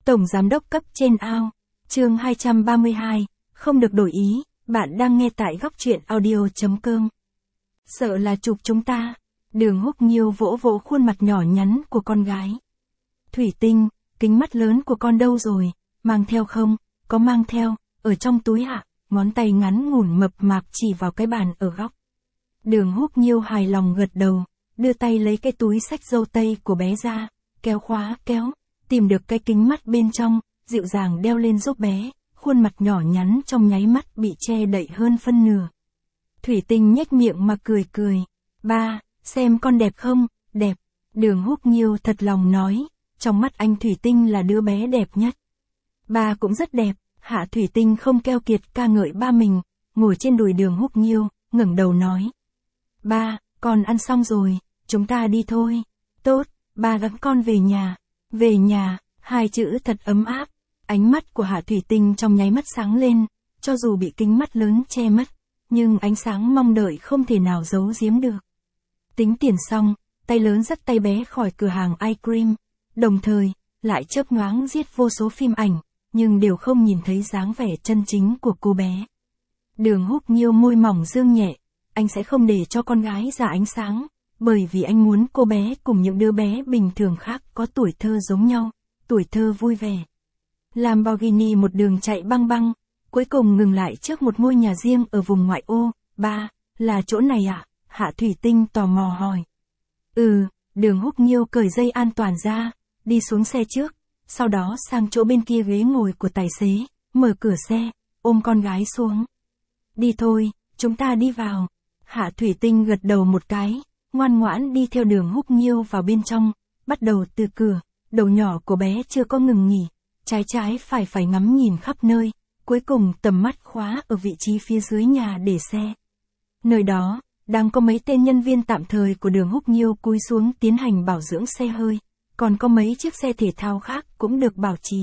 Tổng giám đốc cấp trên ao. Chương 232, không được đổi ý, bạn đang nghe tại góc truyện audio.com. Sợ là chụp chúng ta. Đường Húc Nhiêu vỗ vỗ khuôn mặt nhỏ nhắn của con gái. Thủy Tinh, kính mắt lớn của con đâu rồi, mang theo không? Có mang theo, ở trong túi ạ. Ngón tay ngắn ngủn mập mạp chỉ vào cái bàn ở góc. Đường Húc Nhiêu hài lòng gật đầu, đưa tay lấy cái túi xách dâu tây của bé ra, kéo khóa kéo, tìm được cái kính mắt bên trong, dịu dàng đeo lên giúp bé, khuôn mặt nhỏ nhắn trong nháy mắt bị che đậy hơn phân nửa. Thủy Tinh nhếch miệng mà cười cười. Ba, xem con đẹp không? Đẹp. Đường Húc Nhiêu thật lòng nói, trong mắt anh Thủy Tinh là đứa bé đẹp nhất. Ba cũng rất đẹp. Hạ Thủy Tinh không keo kiệt ca ngợi ba mình, ngồi trên đùi Đường Húc Nhiêu, ngẩng đầu nói. Ba, con ăn xong rồi, chúng ta đi thôi. Tốt, ba dẫn con về nhà. Về nhà, hai chữ thật ấm áp. Ánh mắt của Hạ Thủy Tinh trong nháy mắt sáng lên, cho dù bị kính mắt lớn che mất, nhưng ánh sáng mong đợi không thể nào giấu giếm được. Tính tiền xong, tay lớn dắt tay bé khỏi cửa hàng ice cream, đồng thời, lại chớp nhoáng giết vô số phim ảnh, nhưng đều không nhìn thấy dáng vẻ chân chính của cô bé. Đường Húc Nhiêu môi mỏng dương nhẹ, anh sẽ không để cho con gái ra ánh sáng, bởi vì anh muốn cô bé cùng những đứa bé bình thường khác có tuổi thơ giống nhau, tuổi thơ vui vẻ. Lamborghini một đường chạy băng băng, cuối cùng ngừng lại trước một ngôi nhà riêng ở vùng ngoại ô. Ba, là chỗ này ạ? Hạ Thủy Tinh tò mò hỏi. Đường Húc Nhiêu cởi dây an toàn ra, đi xuống xe trước, sau đó sang chỗ bên kia ghế ngồi của tài xế, mở cửa xe, ôm con gái xuống. Đi thôi, chúng ta đi vào. Hạ Thủy Tinh gật đầu một cái, ngoan ngoãn đi theo Đường Húc Nhiêu vào bên trong, bắt đầu từ cửa, đầu nhỏ của bé chưa có ngừng nghỉ, trái phải ngắm nhìn khắp nơi, cuối cùng tầm mắt khóa ở vị trí phía dưới nhà để xe. Nơi đó, đang có mấy tên nhân viên tạm thời của Đường Húc Nhiêu cúi xuống tiến hành bảo dưỡng xe hơi, còn có mấy chiếc xe thể thao khác cũng được bảo trì.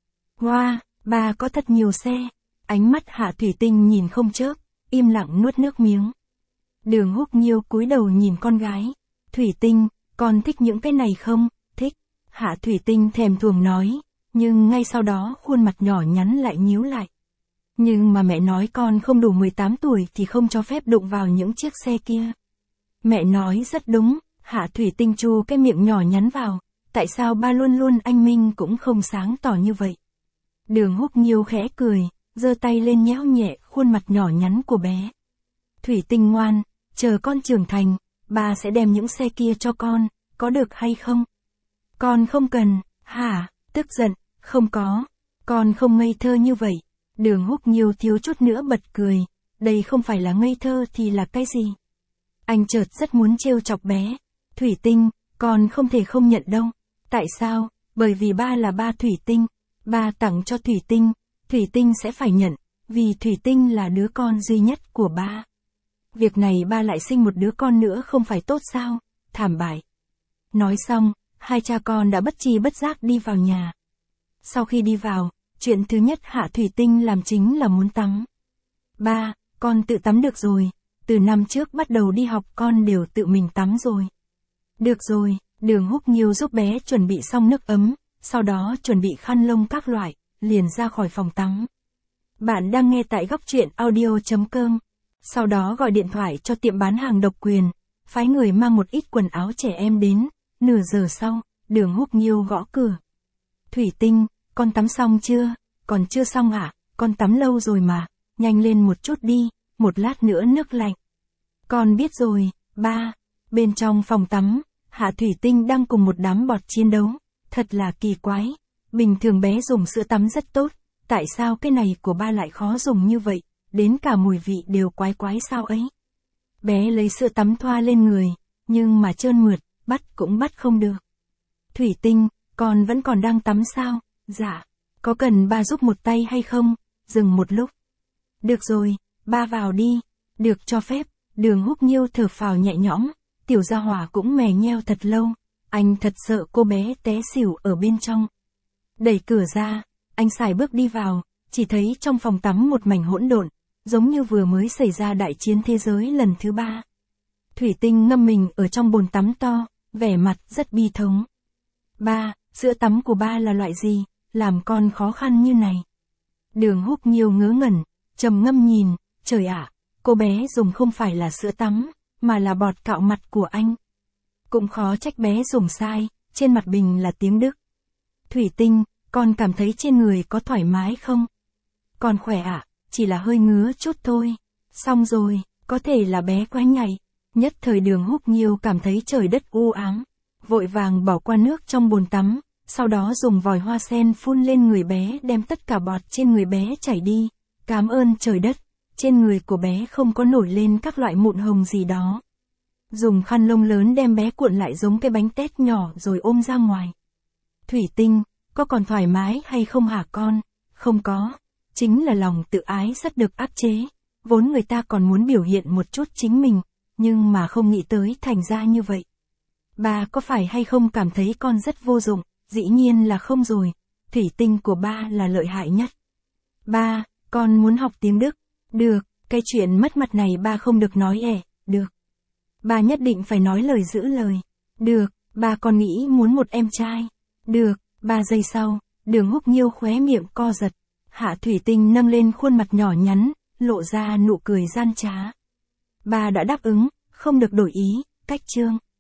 Wow, ba có thật nhiều xe. Ánh mắt Hạ Thủy Tinh nhìn không chớp, im lặng nuốt nước miếng. Đường Húc Nhiêu cúi đầu nhìn con gái. Thủy Tinh, con thích những cái này không? Thích. Hạ Thủy Tinh thèm thuồng nói, nhưng ngay sau đó khuôn mặt nhỏ nhắn lại nhíu lại. Nhưng mà mẹ nói con không đủ 18 tuổi thì không cho phép đụng vào những chiếc xe kia. Mẹ nói rất đúng. Hạ Thủy Tinh chu cái miệng nhỏ nhắn vào. Tại sao ba luôn luôn anh minh cũng không sáng tỏ như vậy? Đường Húc Nhiêu khẽ cười, giơ tay lên nhéo nhẹ khuôn mặt nhỏ nhắn của bé. Thủy Tinh ngoan, chờ con trưởng thành, ba sẽ đem những xe kia cho con, có được hay không? Con không cần. Hả? Tức giận? Không có. Con không ngây thơ như vậy. Đường Húc Nhiêu thiếu chút nữa bật cười. Đây không phải là ngây thơ thì là cái gì? Anh chợt rất muốn trêu chọc bé. Thủy Tinh, con không thể không nhận đâu. Tại sao? Bởi vì ba là ba Thủy Tinh. Ba tặng cho Thủy Tinh sẽ phải nhận, vì Thủy Tinh là đứa con duy nhất của ba. Việc này ba lại sinh một đứa con nữa không phải tốt sao? Thảm bại. Nói xong, hai cha con đã bất tri bất giác đi vào nhà. Sau khi đi vào, chuyện thứ nhất Hạ Thủy Tinh làm chính là muốn tắm. Ba, con tự tắm được rồi. Từ năm trước bắt đầu đi học con đều tự mình tắm rồi. Được rồi. Đường Húc Nhiêu giúp bé chuẩn bị xong nước ấm, sau đó chuẩn bị khăn lông các loại, liền ra khỏi phòng tắm. Bạn đang nghe tại góc truyện audio.com. Sau đó gọi điện thoại cho tiệm bán hàng độc quyền, phái người mang một ít quần áo trẻ em đến. Nửa giờ sau, Đường Húc Nhiêu gõ cửa. Thủy Tinh, con tắm xong chưa? Còn chưa xong ạ, con tắm lâu rồi mà, nhanh lên một chút đi, một lát nữa nước lạnh. Con biết rồi, ba. Bên trong phòng tắm, Hạ Thủy Tinh đang cùng một đám bọt chiến đấu, thật là kỳ quái. Bình thường bé dùng sữa tắm rất tốt, tại sao cái này của ba lại khó dùng như vậy, đến cả mùi vị đều quái quái sao ấy. Bé lấy sữa tắm thoa lên người, nhưng mà trơn mượt, bắt cũng bắt không được. Thủy Tinh, con vẫn còn đang tắm sao? Dạ, có cần ba giúp một tay hay không? Dừng một lúc. Được rồi, ba vào đi. Được cho phép. Đường Húc Nhiêu thở phào nhẹ nhõm. Tiểu gia hỏa cũng mè nheo thật lâu, anh thật sợ cô bé té xỉu ở bên trong. Đẩy cửa ra, anh sải bước đi vào, chỉ thấy trong phòng tắm một mảnh hỗn độn, giống như vừa mới xảy ra đại chiến thế giới lần thứ 3. Thủy Tinh ngâm mình ở trong bồn tắm to, vẻ mặt rất bi thống. Ba, sữa tắm của ba là loại gì? làm con khó khăn như này. Đường Húc Nhiêu ngớ ngẩn, trầm ngâm nhìn, trời ạ, cô bé dùng không phải là sữa tắm, mà là bọt cạo mặt của anh. Cũng khó trách bé dùng sai, trên mặt bình là tiếng Đức. Thủy Tinh, con cảm thấy trên người có thoải mái không? Con khỏe ạ, chỉ là hơi ngứa chút thôi. Xong rồi, có thể là bé quá nhạy. Nhất thời Đường Húc Nhiêu cảm thấy trời đất u ám, vội vàng bỏ qua nước trong bồn tắm, sau đó dùng vòi hoa sen phun lên người bé đem tất cả bọt trên người bé chảy đi. Cảm ơn trời đất, trên người của bé không có nổi lên các loại mụn hồng gì đó. Dùng khăn lông lớn đem bé cuộn lại giống cái bánh tét nhỏ rồi ôm ra ngoài. Thủy Tinh, có còn thoải mái hay không hả con? Không có. Chính là lòng tự ái rất được áp chế. Vốn người ta còn muốn biểu hiện một chút chính mình, nhưng mà không nghĩ tới thành ra như vậy. Ba có phải hay không cảm thấy con rất vô dụng? Dĩ nhiên là không rồi. Thủy Tinh của ba là lợi hại nhất. Ba, con muốn học tiếng Đức. Được, cái chuyện mất mặt này ba không được nói được. Ba nhất định phải nói lời giữ lời. Được, ba còn nghĩ muốn một em trai. Được, 3 giây sau, Đường Húc Nhiêu khóe miệng co giật. Hạ Thủy Tinh nâng lên khuôn mặt nhỏ nhắn, lộ ra nụ cười gian trá. Ba đã đáp ứng, không được đổi ý, cách chương.